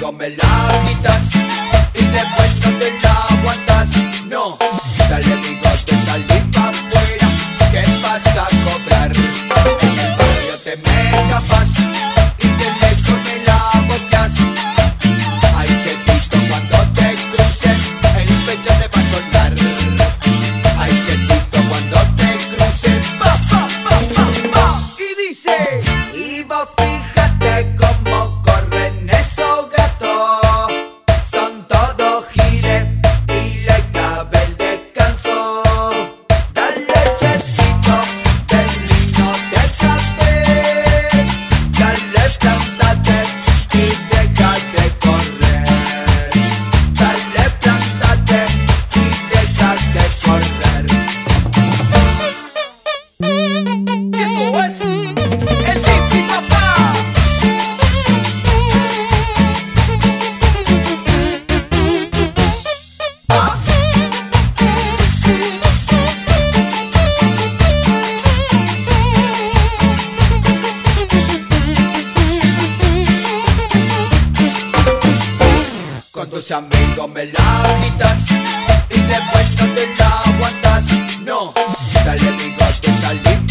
amigos me la quitas y después no te la aguantas. No, dale bigote, salí pa' afuera, ¿qué vas a cobrar? En el barrio te me escapas y de lejos me la boqueas. Ay, chetito, cuando te cruces, el pecho te va a soldar. Ay, chetito, cuando te cruces, pa, pa, pa, pa, pa. Y dice, y vos fíjate cómo corren esos gatos. Son todos giles y le cabe el descanso. Dale, chetito, del niño de café. Dale, plántate y deja de correr. Dale, plántate y deja de correr. Y esto es el Zipi, papá. ¿Ah? Con tus amigos me la quitas y después no te la aguantas. No, dale bigote, salí